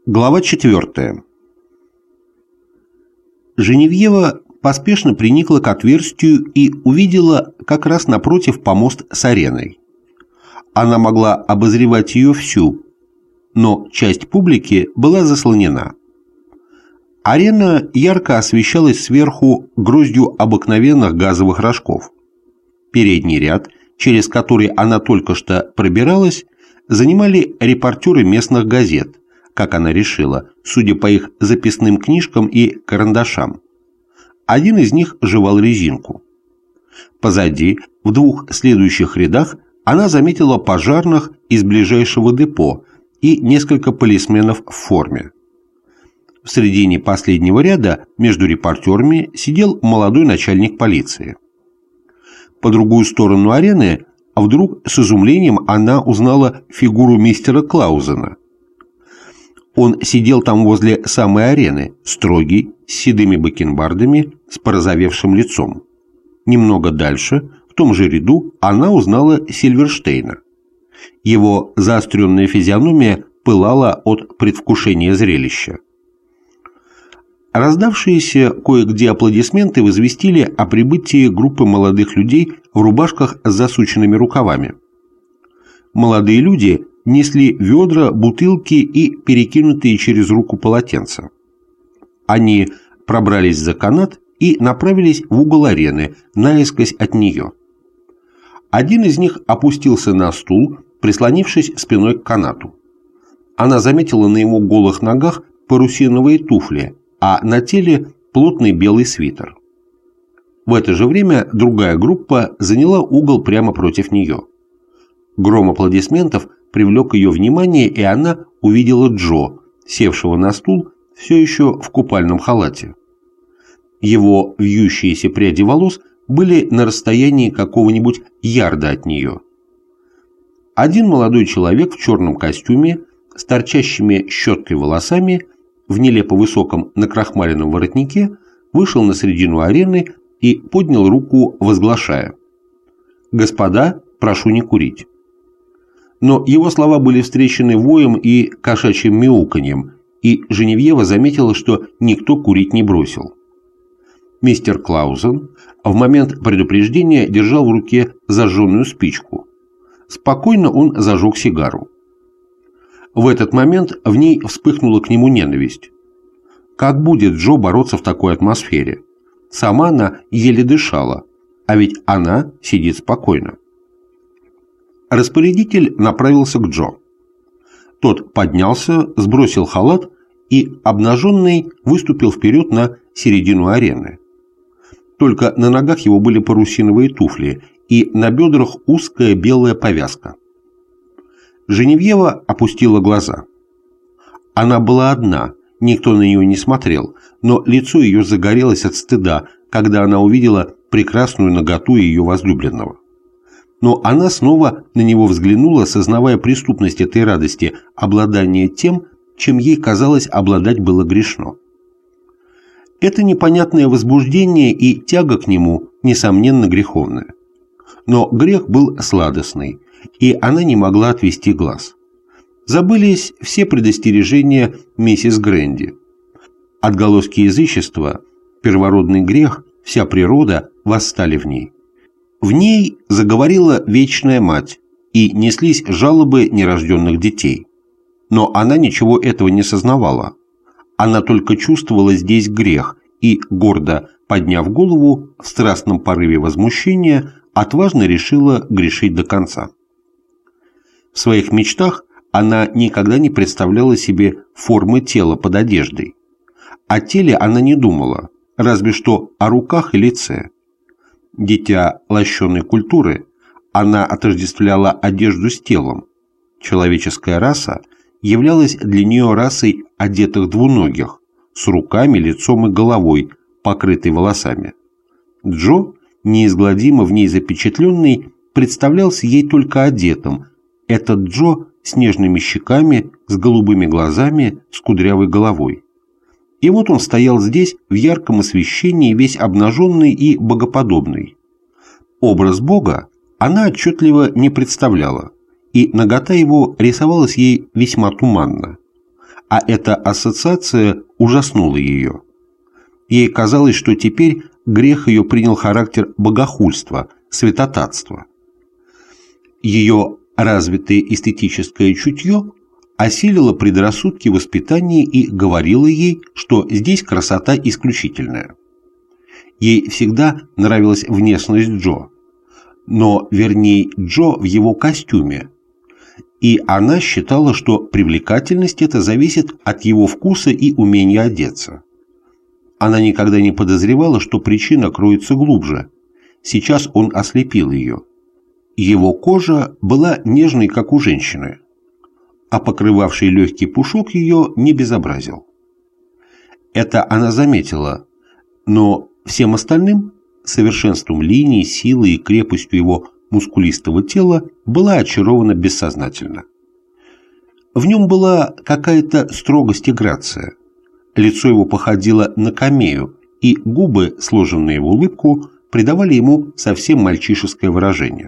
Глава 4. Женевьева поспешно приникла к отверстию и увидела как раз напротив помост с ареной. Она могла обозревать ее всю, но часть публики была заслонена. Арена ярко освещалась сверху гроздью обыкновенных газовых рожков. Передний ряд, через который она только что пробиралась, занимали репортеры местных газет, как она решила, судя по их записным книжкам и карандашам. Один из них жевал резинку. Позади, в двух следующих рядах, она заметила пожарных из ближайшего депо и несколько полисменов в форме. В середине последнего ряда между репортерами сидел молодой начальник полиции. По другую сторону арены, вдруг с изумлением она узнала фигуру мистера Клаузена. Он сидел там возле самой арены, строгий, с седыми бакенбардами, с порозовевшим лицом. Немного дальше, в том же ряду, она узнала Сильверштейна. Его заостренная физиономия пылала от предвкушения зрелища. Раздавшиеся кое-где аплодисменты возвестили о прибытии группы молодых людей в рубашках с засученными рукавами. Молодые люди несли ведра, бутылки и перекинутые через руку полотенца. Они пробрались за канат и направились в угол арены, наискось от нее. Один из них опустился на стул, прислонившись спиной к канату. Она заметила на его голых ногах парусиновые туфли, а на теле плотный белый свитер. В это же время другая группа заняла угол прямо против нее. Гром аплодисментов привлек ее внимание, и она увидела Джо, севшего на стул, все еще в купальном халате. Его вьющиеся пряди волос были на расстоянии какого-нибудь ярда от нее. Один молодой человек в черном костюме, с торчащими щеткой волосами, в нелепо высоком накрахмаленном воротнике, вышел на середину арены и поднял руку, возглашая: «Господа, прошу не курить». Но его слова были встречены воем и кошачьим мяуканьем, и Женевьева заметила, что никто курить не бросил. Мистер Клаузен в момент предупреждения держал в руке зажженную спичку. Спокойно он зажег сигару. В этот момент в ней вспыхнула к нему ненависть. Как будет Джо бороться в такой атмосфере? Сама она еле дышала, а ведь она сидит спокойно. Распорядитель направился к Джо. Тот поднялся, сбросил халат и, обнаженный, выступил вперед на середину арены. Только на ногах его были парусиновые туфли и на бедрах узкая белая повязка. Женевьева опустила глаза. Она была одна, никто на нее не смотрел, но лицо ее загорелось от стыда, когда она увидела прекрасную наготу ее возлюбленного. Но она снова на него взглянула, сознавая преступность этой радости, обладание тем, чем ей казалось обладать было грешно. Это непонятное возбуждение и тяга к нему, несомненно, греховное. Но грех был сладостный, и она не могла отвести глаз. Забылись все предостережения миссис Грэнди. Отголоски язычества, первородный грех, вся природа восстали в ней. В ней заговорила вечная мать, и неслись жалобы нерожденных детей. Но она ничего этого не сознавала. Она только чувствовала здесь грех и, гордо подняв голову, в страстном порыве возмущения, отважно решила грешить до конца. В своих мечтах она никогда не представляла себе формы тела под одеждой. О теле она не думала, разве что о руках и лице. Дитя лощеной культуры, она отождествляла одежду с телом. Человеческая раса являлась для нее расой одетых двуногих, с руками, лицом и головой, покрытой волосами. Джо, неизгладимо в ней запечатленный, представлялся ей только одетым. Этот Джо с нежными щеками, с голубыми глазами, с кудрявой головой. И вот он стоял здесь в ярком освещении, весь обнаженный и богоподобный. Образ Бога она отчетливо не представляла, и нагота его рисовалась ей весьма туманно. а эта ассоциация ужаснула ее. Ей казалось, что теперь грех ее принял характер богохульства, святотатства. Ее развитое эстетическое чутье осилило предрассудки воспитания и говорило ей, что здесь красота исключительная. Ей всегда нравилась внешность Джо, но вернее Джо в его костюме, и она считала, что привлекательность эта зависит от его вкуса и умения одеться. Она никогда не подозревала, что причина кроется глубже. Сейчас он ослепил ее. Его кожа была нежной, как у женщины, а покрывавший легкий пушок ее не безобразил. Это она заметила, но всем остальным, совершенством линий, силой и крепостью его мускулистого тела, была очарована бессознательно. В нем была какая-то строгость и грация. Лицо его походило на камею, и губы, сложенные в улыбку, придавали ему совсем мальчишеское выражение.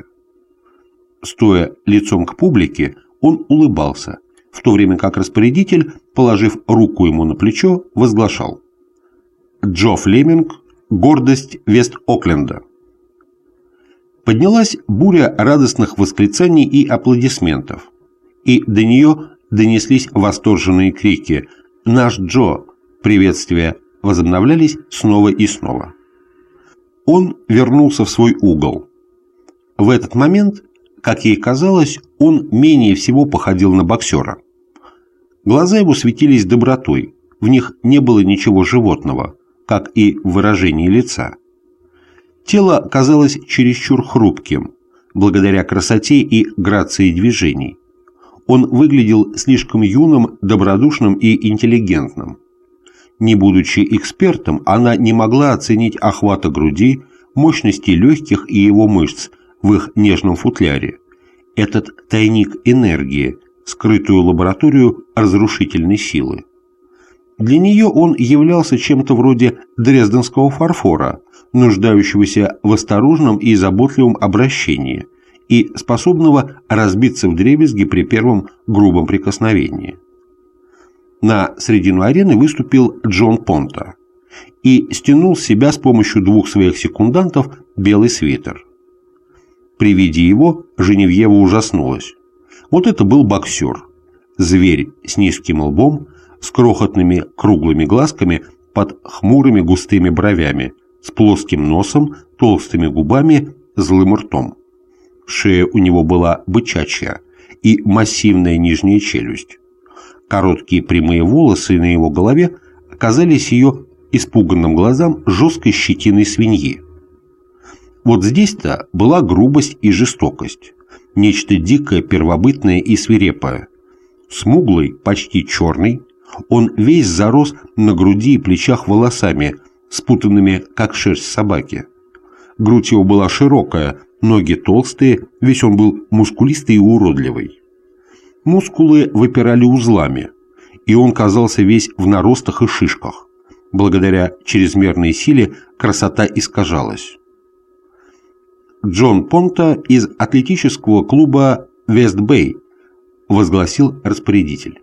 Стоя лицом к публике, он улыбался, в то время как распорядитель, положив руку ему на плечо, возглашал: «Джо Флеминг, гордость Вест-Окленда». Поднялась буря радостных восклицаний и аплодисментов, и до нее донеслись восторженные крики: «Наш Джо!» Приветствия возобновлялись снова и снова. Он вернулся в свой угол. В этот момент, как ей казалось, он менее всего походил на боксера. Глаза его светились добротой, в них не было ничего животного, как и в выражении лица. Тело казалось чересчур хрупким, благодаря красоте и грации движений. Он выглядел слишком юным, добродушным и интеллигентным. Не будучи экспертом, она не могла оценить охвата груди, мощности легких и его мышц в их нежном футляре, этот тайник энергии, скрытую лабораторию разрушительной силы. Для нее он являлся чем-то вроде дрезденского фарфора, нуждающегося в осторожном и заботливом обращении и способного разбиться вдребезги при первом грубом прикосновении. На середину арены выступил Джон Понта и стянул с себя с помощью двух своих секундантов белый свитер. При виде его Женевьева ужаснулась. Вот это был боксер, зверь с низким лбом, с крохотными круглыми глазками под хмурыми густыми бровями, с плоским носом, толстыми губами, злым ртом. Шея у него была бычачья и массивная нижняя челюсть. Короткие прямые волосы на его голове казались ее испуганным глазам жесткой щетиной свиньи. Вот здесь-то была грубость и жестокость, нечто дикое, первобытное и свирепое. Смуглый, почти черный, он весь зарос на груди и плечах волосами, спутанными, как шерсть собаки. Грудь его была широкая, ноги толстые, весь он был мускулистый и уродливый. Мускулы выпирали узлами, и он казался весь в наростах и шишках. Благодаря чрезмерной силе красота искажалась. «Джон Понта из атлетического клуба Вест-Бэй», возгласил распорядитель.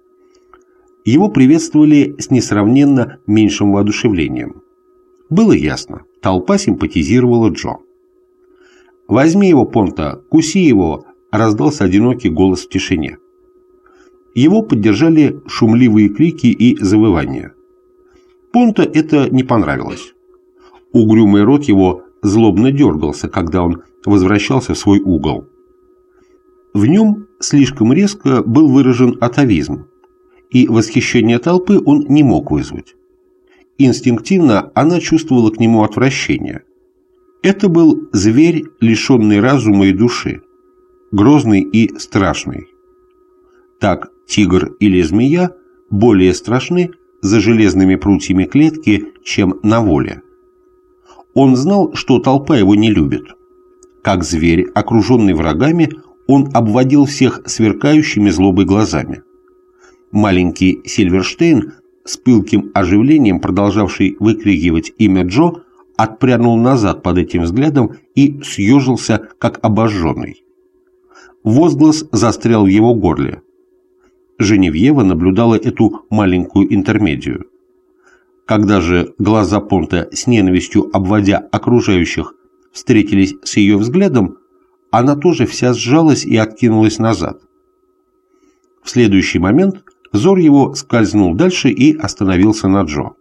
Его приветствовали с несравненно меньшим воодушевлением. Было ясно, толпа симпатизировала Джо. «Возьми его, Понта, куси его», — раздался одинокий голос в тишине. Его поддержали шумливые крики и завывания. Понта это не понравилось. Угрюмый рот его злобно дергался, когда он возвращался в свой угол. В нем слишком резко был выражен атавизм, и восхищение толпы он не мог вызвать. Инстинктивно она чувствовала к нему отвращение. Это был зверь, лишенный разума и души, грозный и страшный. Так тигр или змея более страшны за железными прутьями клетки, чем на воле. Он знал, что толпа его не любит. Как зверь, окруженный врагами, он обводил всех сверкающими злобой глазами. Маленький Сильверштейн, с пылким оживлением продолжавший выкрикивать имя Джо, отпрянул назад под этим взглядом и съежился, как обожженный. Возглас застрял в его горле. Женевьева наблюдала эту маленькую интермедию. Когда же глаза Понта, с ненавистью обводя окружающих, встретились с ее взглядом, она тоже вся сжалась и откинулась назад. В следующий момент взор его скользнул дальше и остановился на Джо.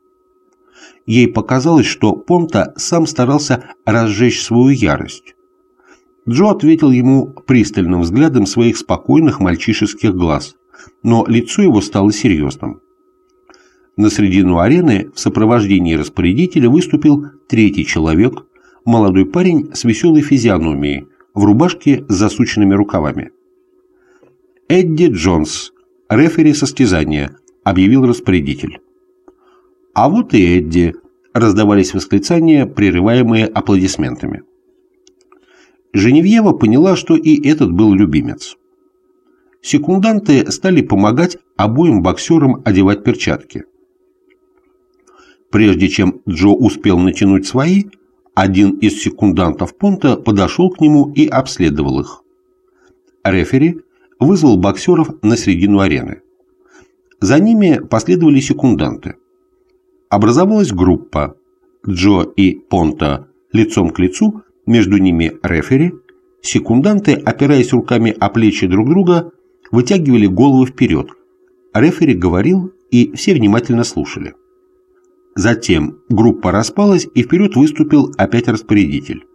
Ей показалось, что Понта сам старался разжечь свою ярость. Джо ответил ему пристальным взглядом своих спокойных мальчишеских глаз, но лицо его стало серьезным. На середину арены в сопровождении распорядителя выступил третий человек, молодой парень с веселой физиономией, в рубашке с засученными рукавами. «Эдди Джонс, рефери состязания», — объявил распорядитель. «А вот и Эдди», — раздавались восклицания, прерываемые аплодисментами. Женевьева поняла, что и этот был любимец. Секунданты стали помогать обоим боксерам одевать перчатки. Прежде чем Джо успел натянуть свои, один из секундантов Понта подошел к нему и обследовал их. Рефери вызвал боксеров на середину арены. За ними последовали секунданты. Образовалась группа. Джо и Понта лицом к лицу, между ними рефери. Секунданты, опираясь руками о плечи друг друга, вытягивали головы вперед. Рефери говорил, и все внимательно слушали. Затем группа распалась, и вперед выступил опять распорядитель.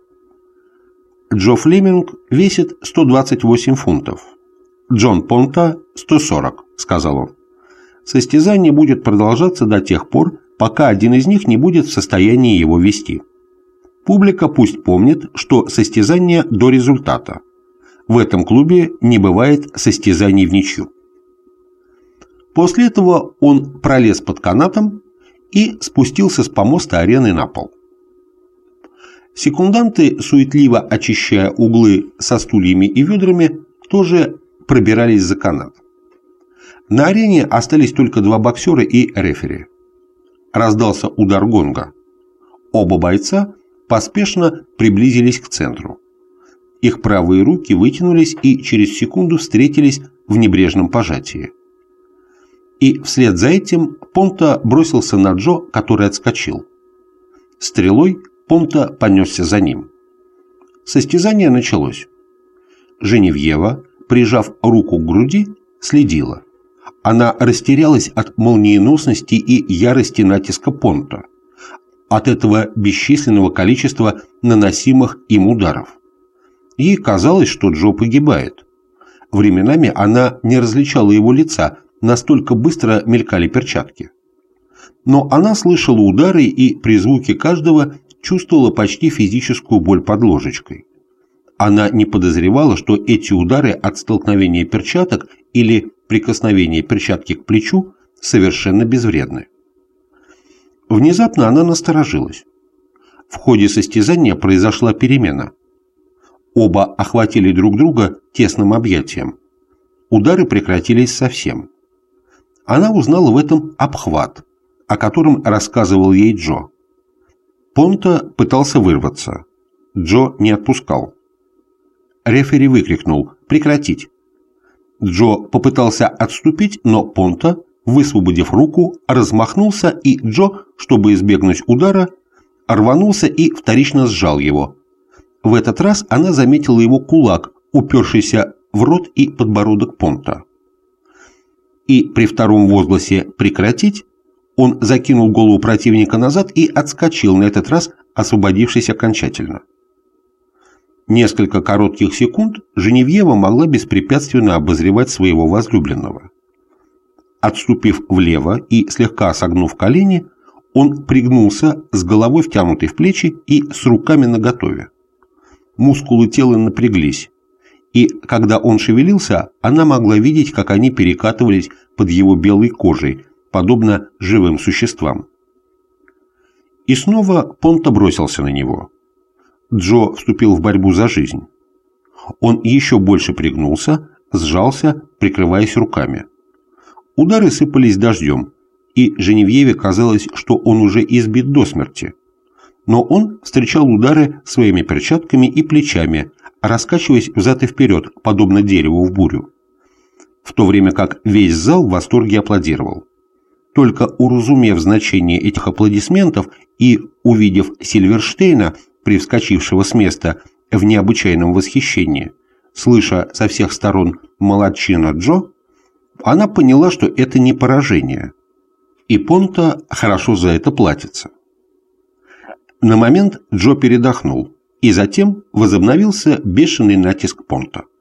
Джо Флеминг весит 128 фунтов. Джон Понта 140, сказал он. Состязание будет продолжаться до тех пор, пока один из них не будет в состоянии его вести. Публика пусть помнит, что состязание до результата. В этом клубе не бывает состязаний в ничью. После этого он пролез под канатом и спустился с помоста арены на пол. Секунданты, суетливо очищая углы со стульями и ведрами, тоже пробирались за канат. На арене остались только два боксера и рефери. Раздался удар гонга. Оба бойца поспешно приблизились к центру. Их правые руки вытянулись и через секунду встретились в небрежном пожатии. И вслед за этим Понта бросился на Джо, который отскочил. Стрелой Понта понесся за ним. Состязание началось. Женевьева, прижав руку к груди, следила. Она растерялась от молниеносности и ярости натиска Понта, от этого бесчисленного количества наносимых им ударов. Ей казалось, что Джо погибает. Временами она не различала его лица, настолько быстро мелькали перчатки. Но она слышала удары и при звуке каждого чувствовала почти физическую боль под ложечкой. Она не подозревала, что эти удары от столкновения перчаток или прикосновения перчатки к плечу совершенно безвредны. Внезапно она насторожилась. В ходе состязания произошла перемена. Оба охватили друг друга тесным объятием. Удары прекратились совсем. Она узнала в этом обхват, о котором рассказывал ей Джо. Понта пытался вырваться. Джо не отпускал. Рефери выкрикнул «Прекратить!». Джо попытался отступить, но Понта, высвободив руку, размахнулся, и Джо, чтобы избегнуть удара, рванулся и вторично сжал его. В этот раз она заметила его кулак, упершийся в рот и подбородок Понта. И при втором возгласе «Прекратить!» он закинул голову противника назад и отскочил, на этот раз освободившись окончательно. Несколько коротких секунд Женевьева могла беспрепятственно обозревать своего возлюбленного. Отступив влево и слегка согнув колени, он пригнулся с головой втянутой в плечи и с руками наготове. Мускулы тела напряглись, и когда он шевелился, она могла видеть, как они перекатывались под его белой кожей, подобно живым существам. И снова Понта бросился на него. Джо вступил в борьбу за жизнь. Он еще больше пригнулся, сжался, прикрываясь руками. Удары сыпались дождем, и Женевьеве казалось, что он уже избит до смерти. Но он встречал удары своими перчатками и плечами, раскачиваясь взад и вперед, подобно дереву в бурю. в то время как весь зал в восторге аплодировал. Только уразумев значение этих аплодисментов и увидев Сильверштейна, привскочившего с места в необычайном восхищении, слыша со всех сторон «молодчина Джо», она поняла, что это не поражение, и Понто хорошо за это платится. На момент Джо передохнул, и затем возобновился бешеный натиск Понто.